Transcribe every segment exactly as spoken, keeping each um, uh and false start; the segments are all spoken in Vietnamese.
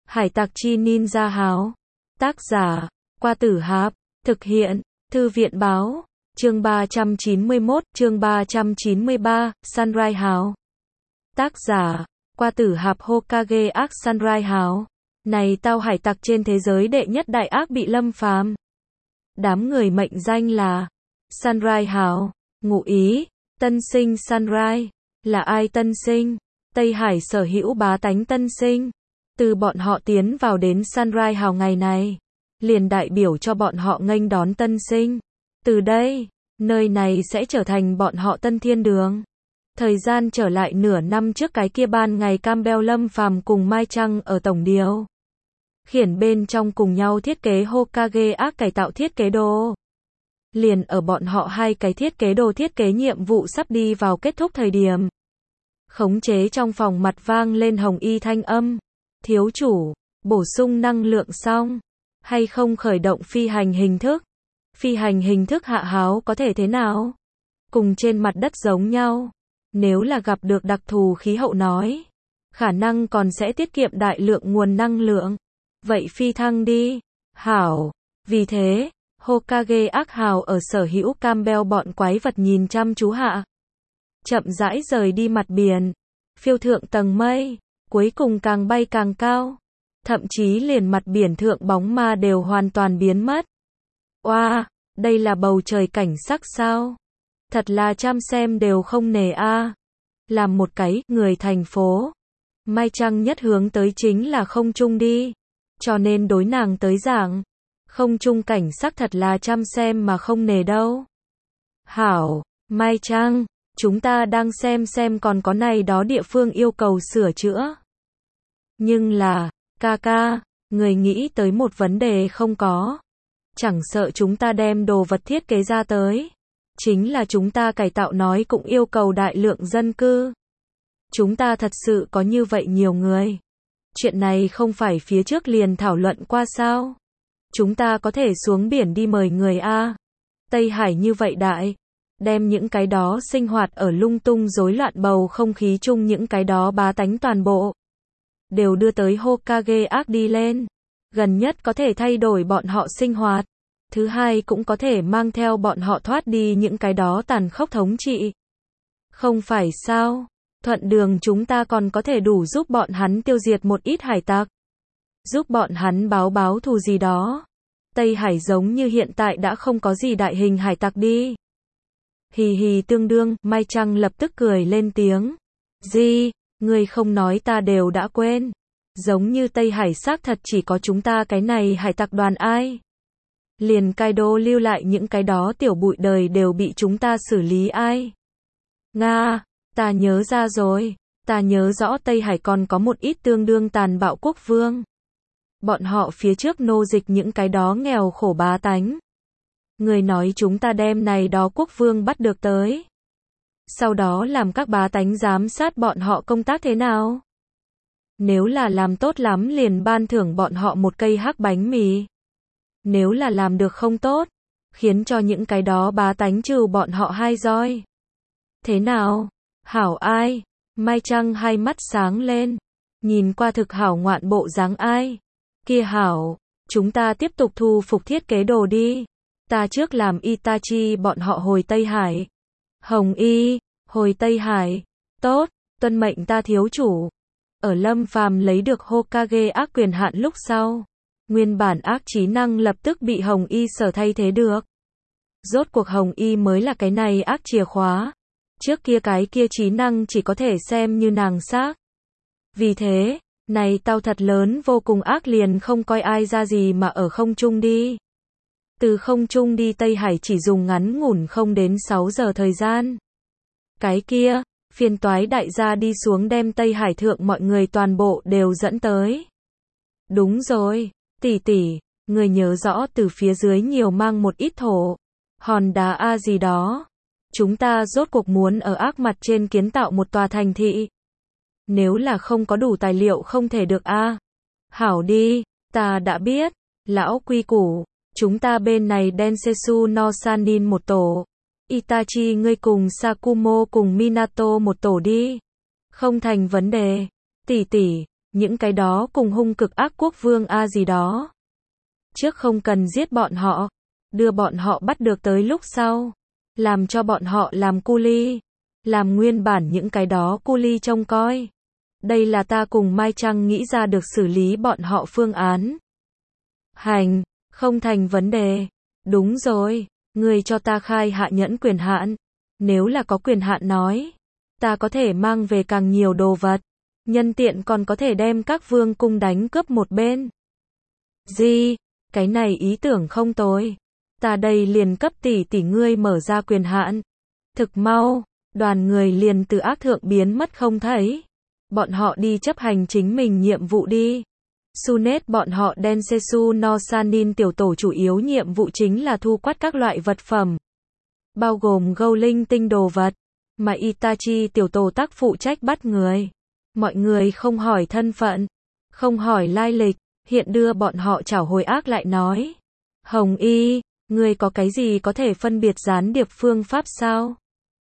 Hải tặc chi ninja háo. Tác giả, Qua Tử Hạp. Thực hiện, Thư viện báo. Chương ba trăm chín mươi mốt, chương ba trăm chín mươi ba, Sunrise Háo. Tác giả, Qua Tử Hạp. Hokage ác Sunrise Háo. Này tao hải tặc trên thế giới đệ nhất đại ác bị lâm phàm. Đám người mệnh danh là Sunrise Háo. Ngụ ý, tân sinh Sunrise. Là ai tân sinh? Tây Hải sở hữu bá tánh tân sinh. Từ bọn họ tiến vào đến Sunrise Hào ngày này, liền đại biểu cho bọn họ nghênh đón tân sinh. Từ đây, nơi này sẽ trở thành bọn họ tân thiên đường. Thời gian trở lại nửa năm trước cái kia ban ngày Campbell lâm phàm cùng Mai Trăng ở tổng điều khiển bên trong cùng nhau thiết kế Hokage ác cải tạo thiết kế đồ. Liền ở bọn họ hai cái thiết kế đồ thiết kế nhiệm vụ sắp đi vào kết thúc thời điểm, khống chế trong phòng mặt vang lên Hồng Y thanh âm. Thiếu chủ, bổ sung năng lượng xong, hay không khởi động phi hành hình thức? Phi hành hình thức hạ háo có thể thế nào? Cùng trên mặt đất giống nhau. Nếu là gặp được đặc thù khí hậu nói, khả năng còn sẽ tiết kiệm đại lượng nguồn năng lượng. Vậy phi thăng đi. Hảo. Vì thế, Hokage ác hào ở sở hữu Campbell bọn quái vật nhìn chăm chú hạ, chậm rãi rời đi mặt biển, phiêu thượng tầng mây, cuối cùng càng bay càng cao. Thậm chí liền mặt biển thượng bóng ma đều hoàn toàn biến mất. Oa, wow, đây là bầu trời cảnh sắc sao? Thật là chăm xem đều không nề a. À. Làm một cái người thành phố, Mai Trăng nhất hướng tới chính là không trung đi. Cho nên đối nàng tới giảng, không trung cảnh sắc thật là chăm xem mà không nề đâu. Hảo, Mai Trăng, chúng ta đang xem xem còn có này đó địa phương yêu cầu sửa chữa. Nhưng là, ca ca, người nghĩ tới một vấn đề không có. Chẳng sợ chúng ta đem đồ vật thiết kế ra tới. Chính là chúng ta cải tạo nói cũng yêu cầu đại lượng dân cư. Chúng ta thật sự có như vậy nhiều người. Chuyện này không phải phía trước liền thảo luận qua sao? Chúng ta có thể xuống biển đi mời người a. Tây Hải như vậy đại. Đem những cái đó sinh hoạt ở lung tung rối loạn bầu không khí chung những cái đó bá tánh toàn bộ. Đều đưa tới Hokage ác đi lên. Gần nhất có thể thay đổi bọn họ sinh hoạt. Thứ hai cũng có thể mang theo bọn họ thoát đi những cái đó tàn khốc thống trị. Không phải sao? Thuận đường chúng ta còn có thể đủ giúp bọn hắn tiêu diệt một ít hải tặc. Giúp bọn hắn báo báo thù gì đó. Tây Hải giống như hiện tại đã không có gì đại hình hải tặc đi. Hì hì tương đương, Mai Trăng lập tức cười lên tiếng. Gì, ngươi không nói ta đều đã quên. Giống như Tây Hải xác thật chỉ có chúng ta cái này hải tặc đoàn ai. Liền Kaido lưu lại những cái đó tiểu bụi đời đều bị chúng ta xử lý ai. Nga, ta nhớ ra rồi, ta nhớ rõ Tây Hải còn có một ít tương đương tàn bạo quốc vương. Bọn họ phía trước nô dịch những cái đó nghèo khổ bá tánh. Người nói chúng ta đem này đó quốc vương bắt được tới. Sau đó làm các bá tánh giám sát bọn họ công tác thế nào? Nếu là làm tốt lắm liền ban thưởng bọn họ một cây hắc bánh mì. Nếu là làm được không tốt, khiến cho những cái đó bá tánh trừ bọn họ hai roi. Thế nào? Hảo ai? Mai Trăng hai mắt sáng lên. Nhìn qua thực hảo ngoạn bộ dáng ai? Kia hảo, chúng ta tiếp tục thu phục thiết kế đồ đi. Ta trước làm Itachi bọn họ hồi Tây Hải. Hồng Y, hồi Tây Hải. Tốt, tuân mệnh ta thiếu chủ. Ở lâm phàm lấy được Hokage ác quyền hạn lúc sau. Nguyên bản ác trí năng lập tức bị Hồng Y sở thay thế được. Rốt cuộc Hồng Y mới là cái này ác chìa khóa. Trước kia cái kia trí năng chỉ có thể xem như nàng xác. Vì thế, này tao thật lớn vô cùng ác liền không coi ai ra gì mà ở không trung đi. Từ không trung đi Tây Hải chỉ dùng ngắn ngủn không đến sáu giờ thời gian. Cái kia, phiền toái đại gia đi xuống đem Tây Hải thượng mọi người toàn bộ đều dẫn tới. Đúng rồi. Tỷ tỷ, người nhớ rõ từ phía dưới nhiều mang một ít thổ, hòn đá a gì đó. Chúng ta rốt cuộc muốn ở ác mặt trên kiến tạo một tòa thành thị. Nếu là không có đủ tài liệu không thể được a. Hảo đi, ta đã biết, lão quy củ, chúng ta bên này Densetsu no Sanin một tổ. Itachi ngươi cùng Sakumo cùng Minato một tổ đi. Không thành vấn đề. Tỷ tỷ, Những cái đó cùng hung cực ác quốc vương A gì đó. Trước không cần giết bọn họ, đưa bọn họ bắt được tới lúc sau, làm cho bọn họ làm cu li, làm nguyên bản những cái đó cu li trông coi. Đây là ta cùng Mai Trăng nghĩ ra được xử lý bọn họ phương án. Hành, không thành vấn đề. Đúng rồi, người cho ta khai hạ nhẫn quyền hạn. Nếu là có quyền hạn nói, ta có thể mang về càng nhiều đồ vật. Nhân tiện còn có thể đem các vương cung đánh cướp một bên. Gì? Cái này ý tưởng không tồi. Ta đây liền cấp tỷ tỷ ngươi mở ra quyền hạn. Thực mau, đoàn người liền từ ác thượng biến mất không thấy. Bọn họ đi chấp hành chính mình nhiệm vụ đi. Sunet bọn họ Densetsu no Sanin tiểu tổ chủ yếu nhiệm vụ chính là thu quát các loại vật phẩm, bao gồm gâu linh tinh đồ vật, mà Itachi tiểu tổ tác phụ trách bắt người. Mọi người không hỏi thân phận, không hỏi lai lịch, hiện đưa bọn họ trảo hồi ác lại nói. Hồng Y, ngươi có cái gì có thể phân biệt gián điệp phương pháp sao?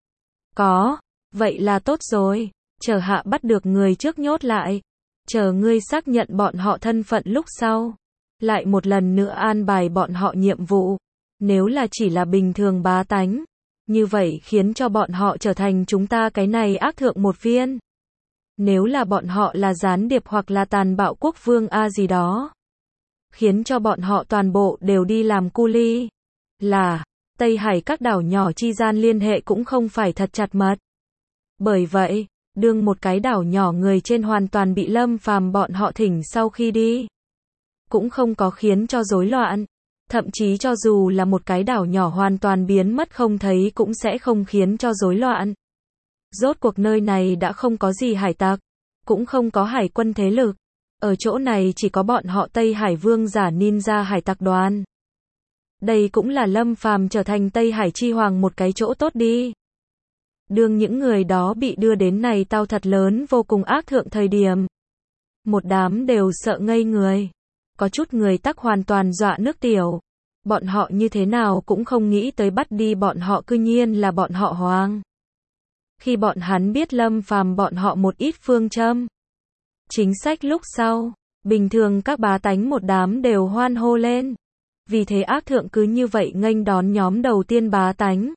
Có, vậy là tốt rồi, chờ hạ bắt được người trước nhốt lại. Chờ ngươi xác nhận bọn họ thân phận lúc sau, lại một lần nữa an bài bọn họ nhiệm vụ. Nếu là chỉ là bình thường bá tánh, như vậy khiến cho bọn họ trở thành chúng ta cái này ác thượng một viên. Nếu là bọn họ là gián điệp hoặc là tàn bạo quốc vương A gì đó, khiến cho bọn họ toàn bộ đều đi làm cu li. Là, Tây Hải các đảo nhỏ chi gian liên hệ cũng không phải thật chặt mật. Bởi vậy, đương một cái đảo nhỏ người trên hoàn toàn bị Lâm Phàm bọn họ thỉnh sau khi đi, cũng không có khiến cho rối loạn. Thậm chí cho dù là một cái đảo nhỏ hoàn toàn biến mất không thấy cũng sẽ không khiến cho rối loạn. Rốt cuộc nơi này đã không có gì hải tặc, cũng không có hải quân thế lực. Ở chỗ này chỉ có bọn họ Tây Hải vương giả ninja hải tặc đoàn. Đây cũng là Lâm Phàm trở thành Tây Hải chi hoàng một cái chỗ tốt đi. Đương những người đó bị đưa đến này tao thật lớn vô cùng ác thượng thời điểm, một đám đều sợ ngây người. Có chút người tắc hoàn toàn dọa nước tiểu. Bọn họ như thế nào cũng không nghĩ tới bắt đi bọn họ cư nhiên là bọn họ hoàng. Khi bọn hắn biết Lâm Phàm bọn họ một ít phương châm, chính sách lúc sau, bình thường các bá tánh một đám đều hoan hô lên. Vì thế ác thượng cứ như vậy nghênh đón nhóm đầu tiên bá tánh.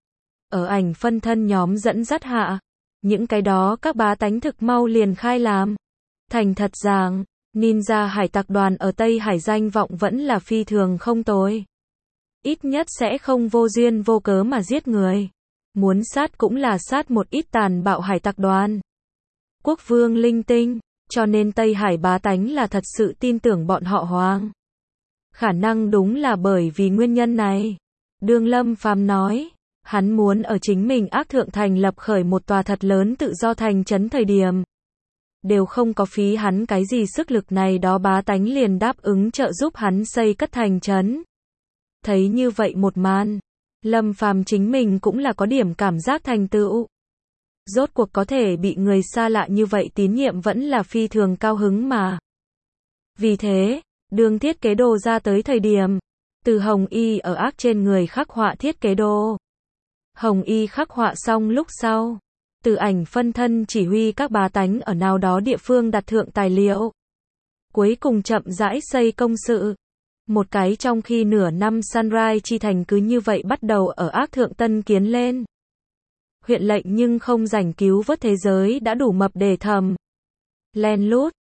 Ở ảnh phân thân nhóm dẫn dắt hạ, những cái đó các bá tánh thực mau liền khai làm. Thành thật rằng, ninja hải tặc đoàn ở Tây Hải danh vọng vẫn là phi thường không tồi. Ít nhất sẽ không vô duyên vô cớ mà giết người. Muốn sát cũng là sát một ít tàn bạo hải tặc đoàn. Quốc vương linh tinh, cho nên Tây Hải bá tánh là thật sự tin tưởng bọn họ hoàng. Khả năng đúng là bởi vì nguyên nhân này. Đương Lâm Phàm nói, hắn muốn ở chính mình ác thượng thành lập khởi một tòa thật lớn tự do thành trấn thời điểm. Đều không có phí hắn cái gì sức lực này đó bá tánh liền đáp ứng trợ giúp hắn xây cất thành trấn. Thấy như vậy một màn, Lâm Phàm chính mình cũng là có điểm cảm giác thành tựu. Rốt cuộc có thể bị người xa lạ như vậy tín nhiệm vẫn là phi thường cao hứng mà. Vì thế, đương thiết kế đồ ra tới thời điểm, từ Hồng Y ở ác trên người khắc họa thiết kế đồ. Hồng Y khắc họa xong lúc sau, từ ảnh phân thân chỉ huy các bá tánh ở nào đó địa phương đặt thượng tài liệu. Cuối cùng chậm rãi xây công sự. Một cái trong khi nửa năm Sunrise chi thành cứ như vậy bắt đầu ở ác thượng tân kiến lên. Huyện lệnh nhưng không rảnh cứu vớt thế giới đã đủ mập để thầm. Len lút,